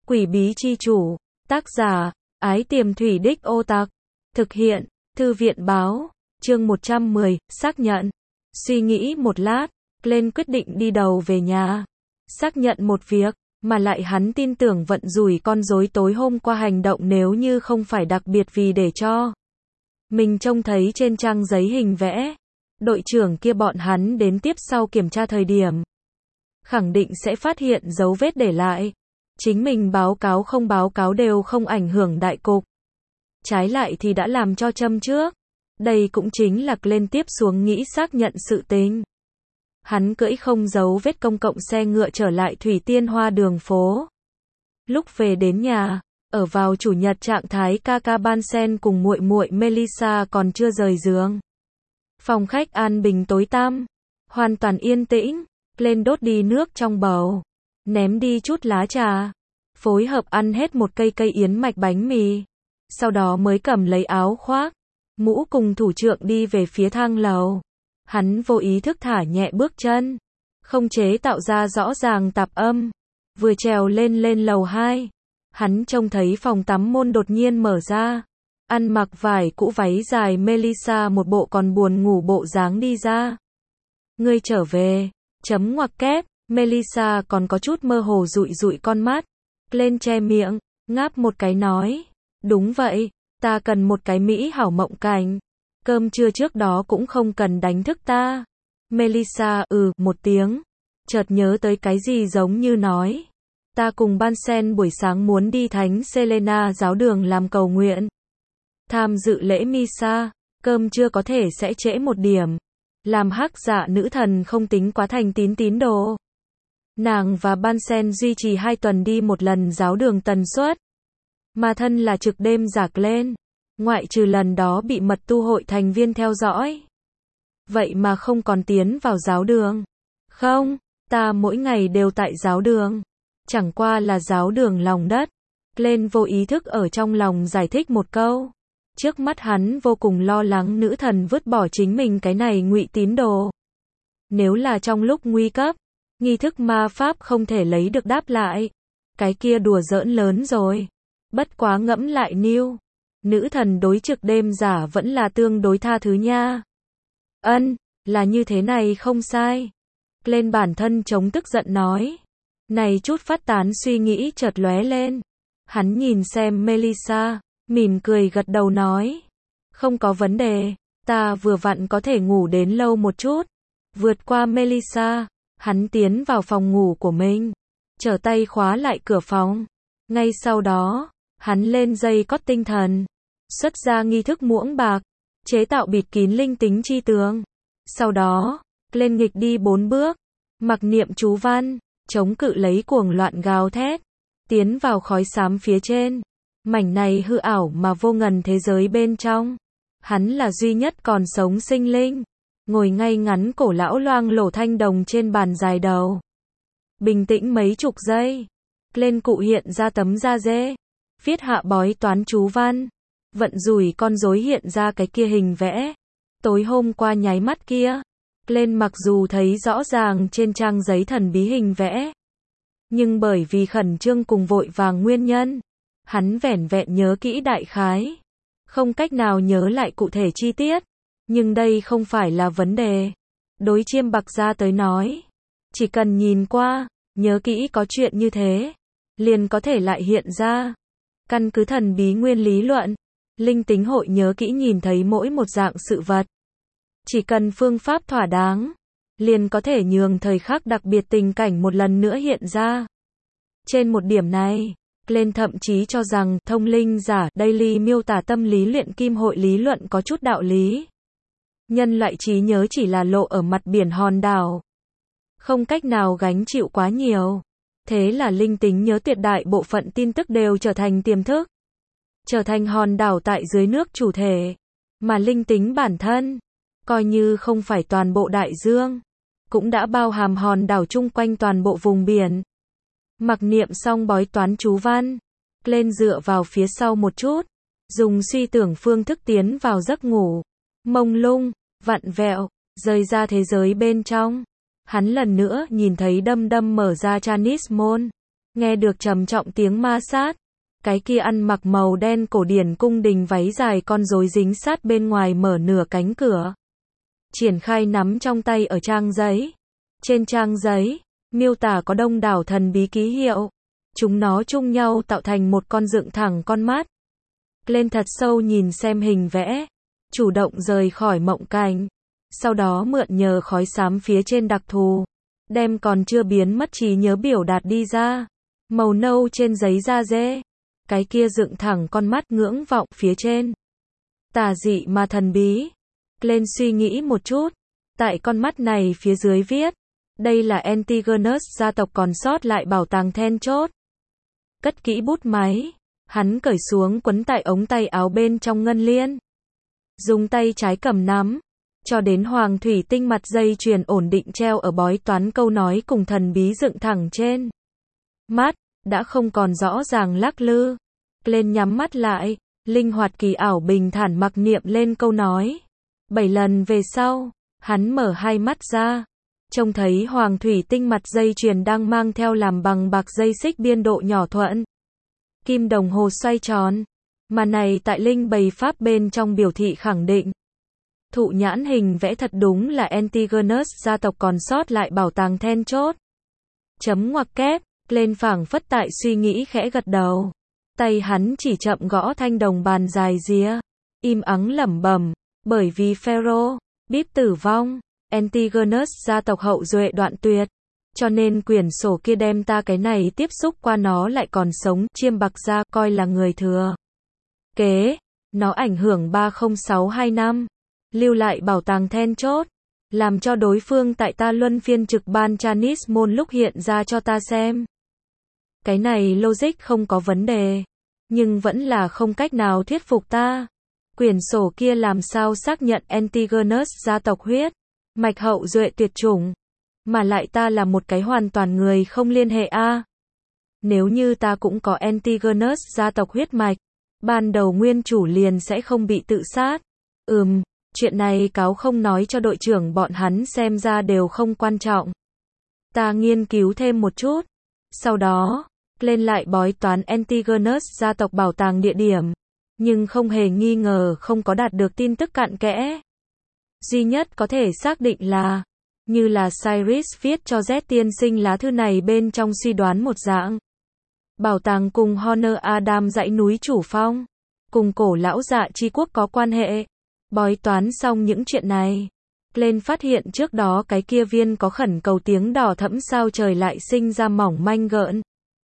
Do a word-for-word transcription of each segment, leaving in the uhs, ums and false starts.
Quỷ bí chi chủ, tác giả, Ái Tiềm Thủy Đích Ô Tặc, thực hiện, Thư viện báo, chương một trăm mười, xác nhận. Suy nghĩ một lát, Glenn quyết định đi đầu về nhà. Xác nhận một việc, mà lại hắn tin tưởng vận rủi con rối tối hôm qua hành động nếu như không phải đặc biệt vì để cho mình trông thấy trên trang giấy hình vẽ. Đội trưởng kia bọn hắn đến tiếp sau kiểm tra thời điểm, khẳng định sẽ phát hiện dấu vết để lại. Chính mình báo cáo không báo cáo đều không ảnh hưởng đại cục. Trái lại thì đã làm cho châm trước. Đây cũng chính là lên tiếp xuống nghĩ xác nhận sự tình. Hắn cưỡi không dấu vết công cộng xe ngựa trở lại Thủy Tiên Hoa đường phố. Lúc về đến nhà, ở vào chủ nhật trạng thái Kaka Bansen cùng muội muội Melissa còn chưa rời giường. Phòng khách an bình tối tăm, hoàn toàn yên tĩnh. Lên đốt đi nước trong bầu, ném đi chút lá trà, phối hợp ăn hết một cây cây yến mạch bánh mì. Sau đó mới cầm lấy áo khoác, mũ cùng thủ trượng đi về phía thang lầu. Hắn vô ý thức thả nhẹ bước chân, không chế tạo ra rõ ràng tạp âm. Vừa trèo lên lên lầu hai, hắn trông thấy phòng tắm môn đột nhiên mở ra. Ăn mặc vải cũ váy dài Melissa một bộ còn buồn ngủ bộ dáng đi ra. Ngươi trở về, chấm ngoặc kép, Melissa còn có chút mơ hồ dụi dụi con mắt. Lên che miệng, ngáp một cái nói. Đúng vậy, ta cần một cái mỹ hảo mộng cảnh. Cơm trưa trước đó cũng không cần đánh thức ta. Melissa ừ một tiếng, chợt nhớ tới cái gì giống như nói. Ta cùng Bansen buổi sáng muốn đi Thánh Selena giáo đường làm cầu nguyện. Tham dự lễ Misa, cơm trưa có thể sẽ trễ một điểm. Làm hắc dạ nữ thần không tính quá thành tín tín đồ. Nàng và Bansen duy trì hai tuần đi một lần giáo đường tần suất. Mà thân là trực đêm giạc lên. Ngoại trừ lần đó bị mật tu hội thành viên theo dõi. Vậy mà không còn tiến vào giáo đường. Không, ta mỗi ngày đều tại giáo đường. Chẳng qua là giáo đường lòng đất. Lên vô ý thức ở trong lòng giải thích một câu. Trước mắt hắn vô cùng lo lắng nữ thần vứt bỏ chính mình cái này ngụy tín đồ. Nếu là trong lúc nguy cấp, nghi thức ma pháp không thể lấy được đáp lại. Cái kia đùa giỡn lớn rồi. Bất quá ngẫm lại Niu. Nữ thần đối trực đêm giả vẫn là tương đối tha thứ nha. Ân, là như thế này không sai. Lên bản thân chống tức giận nói. Này chút phát tán suy nghĩ chợt lóe lên. Hắn nhìn xem Melissa, mỉm cười gật đầu nói. Không có vấn đề, ta vừa vặn có thể ngủ đến lâu một chút. Vượt qua Melissa, hắn tiến vào phòng ngủ của mình. Trở tay khóa lại cửa phòng. Ngay sau đó, hắn lên dây cót tinh thần. Xuất ra nghi thức muỗng bạc. Chế tạo bịt kín linh tính chi tường. Sau đó, lên nghịch đi bốn bước. Mặc niệm chú văn. Chống cự lấy cuồng loạn gào thét. Tiến vào khói xám phía trên. Mảnh này hư ảo mà vô ngần thế giới bên trong. Hắn là duy nhất còn sống sinh linh. Ngồi ngay ngắn cổ lão loang lổ thanh đồng trên bàn dài đầu. Bình tĩnh mấy chục giây. Lên cụ hiện ra tấm da dê. Viết hạ bói toán chú văn. Vận rủi con rối hiện ra cái kia hình vẽ. Tối hôm qua nháy mắt kia. Lên mặc dù thấy rõ ràng trên trang giấy thần bí hình vẽ. Nhưng bởi vì khẩn trương cùng vội vàng nguyên nhân. Hắn vẻn vẹn nhớ kỹ đại khái. Không cách nào nhớ lại cụ thể chi tiết. Nhưng đây không phải là vấn đề. Đối chiêm bạc gia tới nói. Chỉ cần nhìn qua, nhớ kỹ có chuyện như thế. Liền có thể lại hiện ra. Căn cứ thần bí nguyên lý luận. Linh tính hội nhớ kỹ nhìn thấy mỗi một dạng sự vật. Chỉ cần phương pháp thỏa đáng. Liền có thể nhường thời khắc đặc biệt tình cảnh một lần nữa hiện ra. Trên một điểm này. Lên thậm chí cho rằng thông linh giả Daily miêu tả tâm lý luyện kim hội lý luận có chút đạo lý. Nhân loại trí nhớ chỉ là lộ ở mặt biển hòn đảo. Không cách nào gánh chịu quá nhiều. Thế là linh tính nhớ tuyệt đại bộ phận tin tức đều trở thành tiềm thức. Trở thành hòn đảo tại dưới nước chủ thể. Mà linh tính bản thân, coi như không phải toàn bộ đại dương, cũng đã bao hàm hòn đảo chung quanh toàn bộ vùng biển. Mặc niệm xong bói toán chú văn, lên dựa vào phía sau một chút, dùng suy tưởng phương thức tiến vào giấc ngủ, mông lung, vặn vẹo, rời ra thế giới bên trong. Hắn lần nữa nhìn thấy đâm đâm mở ra Chinese môn, Nghe được trầm trọng tiếng ma sát. Cái kia ăn mặc màu đen cổ điển cung đình váy dài con rối dính sát bên ngoài mở nửa cánh cửa. Triển khai nắm trong tay ở trang giấy. Trên trang giấy, miêu tả có đông đảo thần bí ký hiệu. Chúng nó chung nhau tạo thành một con dựng thẳng con mắt. Lên thật sâu nhìn xem hình vẽ. Chủ động rời khỏi mộng cảnh. Sau đó mượn nhờ khói xám phía trên đặc thù. Đem còn chưa biến mất trí nhớ biểu đạt đi ra. Màu nâu trên giấy da dê. Cái kia dựng thẳng con mắt ngưỡng vọng phía trên. Tà dị mà thần bí. Lên suy nghĩ một chút. Tại con mắt này phía dưới viết. Đây là Antigonus gia tộc còn sót lại bảo tàng then chốt. Cất kỹ bút máy. Hắn cởi xuống quấn tại ống tay áo bên trong ngân liên. Dùng tay trái cầm nắm. Cho đến hoàng thủy tinh mặt dây chuyền ổn định treo ở bói toán câu nói cùng thần bí dựng thẳng trên. Mắt, đã không còn rõ ràng lắc lư. Lên nhắm mắt lại, linh hoạt kỳ ảo bình thản mặc niệm lên câu nói. Bảy lần về sau, hắn mở hai mắt ra. Trông thấy hoàng thủy tinh mặt dây chuyền đang mang theo làm bằng bạc dây xích biên độ nhỏ thuận. Kim đồng hồ xoay tròn. Mà này tại linh bày pháp bên trong biểu thị khẳng định. Thụ nhãn hình vẽ thật đúng là Antigonus gia tộc còn sót lại bảo tàng then chốt. Chấm ngoặc kép, lên phảng phất tại suy nghĩ khẽ gật đầu. Tay hắn chỉ chậm gõ thanh đồng bàn dài ría. Im ắng lẩm bẩm, bởi vì Pharaoh, Bíp tử vong, Antigonus gia tộc hậu duệ đoạn tuyệt. Cho nên quyển sổ kia đem ta cái này tiếp xúc qua nó lại còn sống, chiêm bạc ra coi là người thừa kế. Nó ảnh hưởng ba không sáu hai năm. Lưu lại bảo tàng then chốt. Làm cho đối phương tại ta luân phiên trực ban Chanis môn lúc hiện ra cho ta xem. Cái này logic không có vấn đề. Nhưng vẫn là không cách nào thuyết phục ta. Quyển sổ kia làm sao xác nhận Antigonus gia tộc huyết. Mạch hậu duệ tuyệt chủng. Mà lại ta là một cái hoàn toàn người không liên hệ a. À. Nếu như ta cũng có Antigonus gia tộc huyết mạch. Ban đầu nguyên chủ liền sẽ không bị tự sát. Ừm. Chuyện này cáo không nói cho đội trưởng bọn hắn xem ra đều không quan trọng. Ta nghiên cứu thêm một chút. Sau đó, lên lại bói toán Antigonus gia tộc bảo tàng địa điểm. Nhưng không hề nghi ngờ không có đạt được tin tức cặn kẽ. Duy nhất có thể xác định là, như là Cyrus viết cho Z tiên sinh lá thư này bên trong suy đoán một dạng. Bảo tàng cùng Honor Adam dãy núi chủ phong. Cùng cổ lão dạ chi quốc có quan hệ. Bói toán xong những chuyện này. Lên phát hiện trước đó cái kia viên có khẩn cầu tiếng đỏ thẫm sao trời lại sinh ra mỏng manh gợn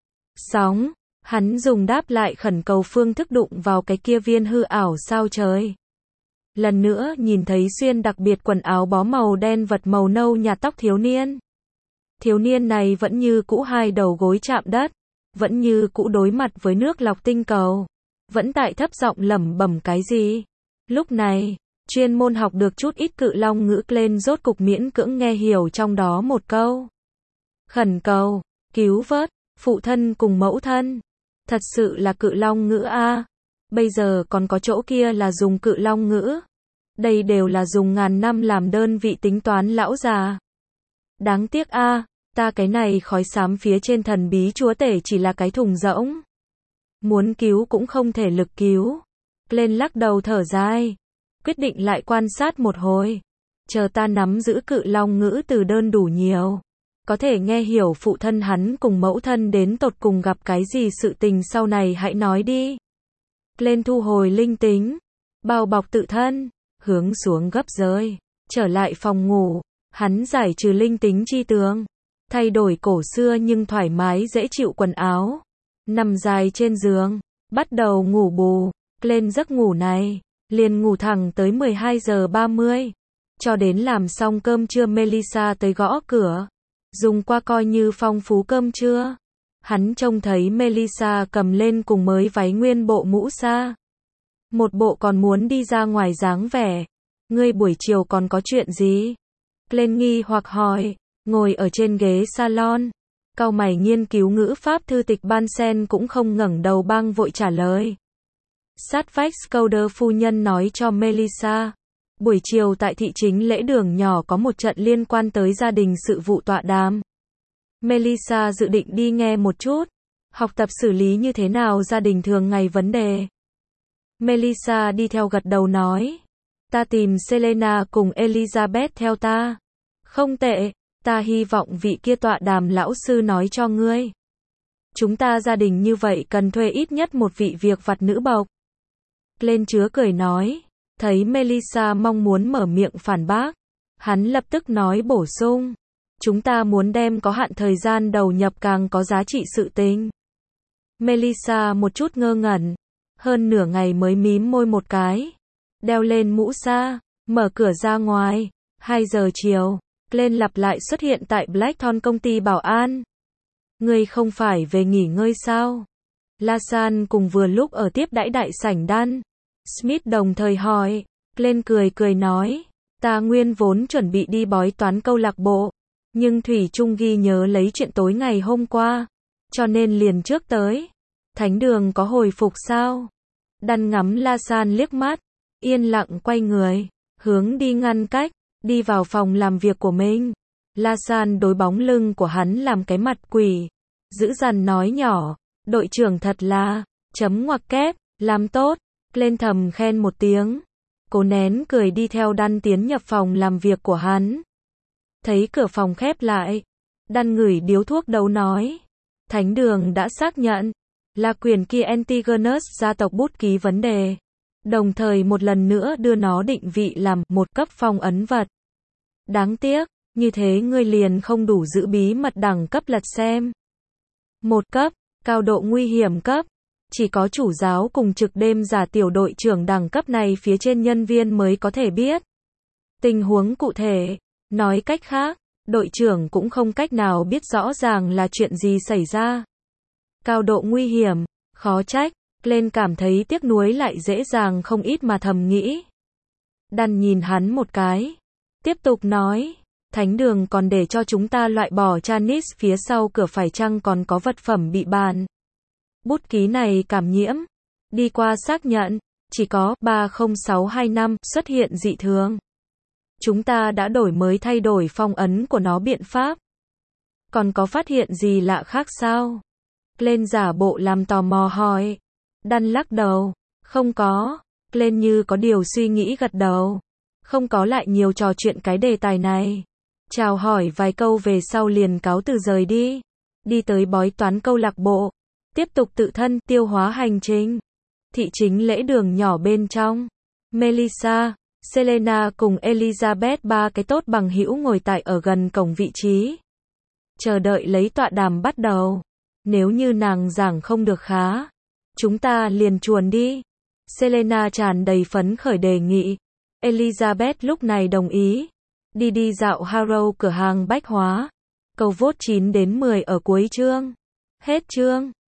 sóng. Hắn dùng đáp lại khẩn cầu phương thức đụng vào cái kia viên hư ảo sao trời. Lần nữa nhìn thấy xuyên đặc biệt quần áo bó màu đen vật màu nâu nhạt tóc thiếu niên. Thiếu niên này vẫn như cũ hai đầu gối chạm đất. Vẫn như cũ đối mặt với nước lọc tinh cầu. Vẫn tại thấp giọng lẩm bẩm cái gì. Lúc này, chuyên môn học được chút ít cự long ngữ lên rốt cục miễn cưỡng nghe hiểu trong đó một câu. Khẩn cầu, cứu vớt, phụ thân cùng mẫu thân. Thật sự là cự long ngữ a. Bây giờ còn có chỗ kia là dùng cự long ngữ. Đây đều là dùng ngàn năm làm đơn vị tính toán lão già. Đáng tiếc a, ta cái này khói xám phía trên thần bí chúa tể chỉ là cái thùng rỗng. Muốn cứu cũng không thể lực cứu. Lên lắc đầu thở dài. Quyết định lại quan sát một hồi. Chờ ta nắm giữ cự long ngữ từ đơn đủ nhiều. Có thể nghe hiểu phụ thân hắn cùng mẫu thân đến tột cùng gặp cái gì sự tình sau này hãy nói đi. Lên thu hồi linh tính. Bao bọc tự thân. Hướng xuống gấp rơi. Trở lại phòng ngủ. Hắn giải trừ linh tính chi tướng. Thay đổi cổ xưa nhưng thoải mái dễ chịu quần áo. Nằm dài trên giường. Bắt đầu ngủ bù. Lên giấc ngủ này. Liền ngủ thẳng tới mười hai giờ ba mươi. Cho đến làm xong cơm trưa Melissa tới gõ cửa. Dùng qua coi như phong phú cơm trưa. Hắn trông thấy Melissa cầm lên cùng mới váy nguyên bộ mũ sa. Một bộ còn muốn đi ra ngoài dáng vẻ. Ngươi buổi chiều còn có chuyện gì? Lên nghi hoặc hỏi. Ngồi ở trên ghế salon. Cau mày nghiên cứu ngữ pháp thư tịch ban sen cũng không ngẩng đầu băng vội trả lời. Sát vách Scouder phu nhân nói cho Melissa. Buổi chiều tại thị chính lễ đường nhỏ có một trận liên quan tới gia đình sự vụ tọa đàm. Melissa dự định đi nghe một chút. Học tập xử lý như thế nào gia đình thường ngày vấn đề. Melissa đi theo gật đầu nói. Ta tìm Selena cùng Elizabeth theo ta. Không tệ, ta hy vọng vị kia tọa đàm lão sư nói cho ngươi. Chúng ta gia đình như vậy cần thuê ít nhất một vị việc vặt nữ bộc. Glenn chứa cười nói. Thấy Melissa mong muốn mở miệng phản bác. Hắn lập tức nói bổ sung. Chúng ta muốn đem có hạn thời gian đầu nhập càng có giá trị sự tình. Melissa một chút ngơ ngẩn. Hơn nửa ngày mới mím môi một cái. Đeo lên mũ sa, mở cửa ra ngoài. hai giờ chiều, Glenn lặp lại xuất hiện tại Blackthorn công ty bảo an. Ngươi không phải về nghỉ ngơi sao? LaSalle cùng vừa lúc ở tiếp đãi đại sảnh Dan Smith đồng thời hỏi. Glenn cười cười nói. Ta nguyên vốn chuẩn bị đi bói toán câu lạc bộ. Nhưng Thủy Trung ghi nhớ lấy chuyện tối ngày hôm qua. Cho nên liền trước tới. Thánh đường có hồi phục sao? Dan ngắm LaSalle liếc mắt. Yên lặng quay người. Hướng đi ngăn cách. Đi vào phòng làm việc của mình. LaSalle đối bóng lưng của hắn làm cái mặt quỷ. Dữ dằn nói nhỏ. Đội trưởng thật là. Chấm ngoặc kép. Làm tốt. Lên thầm khen một tiếng. Cố nén cười đi theo Dan tiến nhập phòng làm việc của hắn. Thấy cửa phòng khép lại. Dan ngửi điếu thuốc đầu nói. Thánh đường đã xác nhận. Là quyền kia Antigonus gia tộc bút ký vấn đề. Đồng thời một lần nữa đưa nó định vị làm một cấp phong ấn vật. Đáng tiếc, như thế ngươi liền không đủ giữ bí mật đẳng cấp lật xem. Một cấp, cao độ nguy hiểm cấp. Chỉ có chủ giáo cùng trực đêm giả tiểu đội trưởng đẳng cấp này phía trên nhân viên mới có thể biết. Tình huống cụ thể, nói cách khác, đội trưởng cũng không cách nào biết rõ ràng là chuyện gì xảy ra. Cao độ nguy hiểm, khó trách, Glenn cảm thấy tiếc nuối lại dễ dàng không ít mà thầm nghĩ. Dan nhìn hắn một cái, tiếp tục nói, thánh đường còn để cho chúng ta loại bỏ Janice phía sau cửa phải chăng còn có vật phẩm bị bàn. Bút ký này cảm nhiễm, đi qua xác nhận, chỉ có ba không sáu hai năm xuất hiện dị thường. Chúng ta đã đổi mới thay đổi phong ấn của nó biện pháp. Còn có phát hiện gì lạ khác sao? Glenn giả bộ làm tò mò hỏi. Dan lắc đầu. Không có. Glenn như có điều suy nghĩ gật đầu. Không có lại nhiều trò chuyện cái đề tài này. Chào hỏi vài câu về sau liền cáo từ rời đi. Đi tới bói toán câu lạc bộ. Tiếp tục tự thân tiêu hóa hành trình. Thị chính lễ đường nhỏ bên trong. Melissa, Selena cùng Elizabeth ba cái tốt bằng hữu ngồi tại ở gần cổng vị trí. Chờ đợi lấy tọa đàm bắt đầu. Nếu như nàng giảng không được khá, chúng ta liền chuồn đi. Selena tràn đầy phấn khởi đề nghị. Elizabeth lúc này đồng ý. Đi đi dạo Harrow cửa hàng bách hóa. Câu vote chín đến mười ở cuối chương. Hết chương.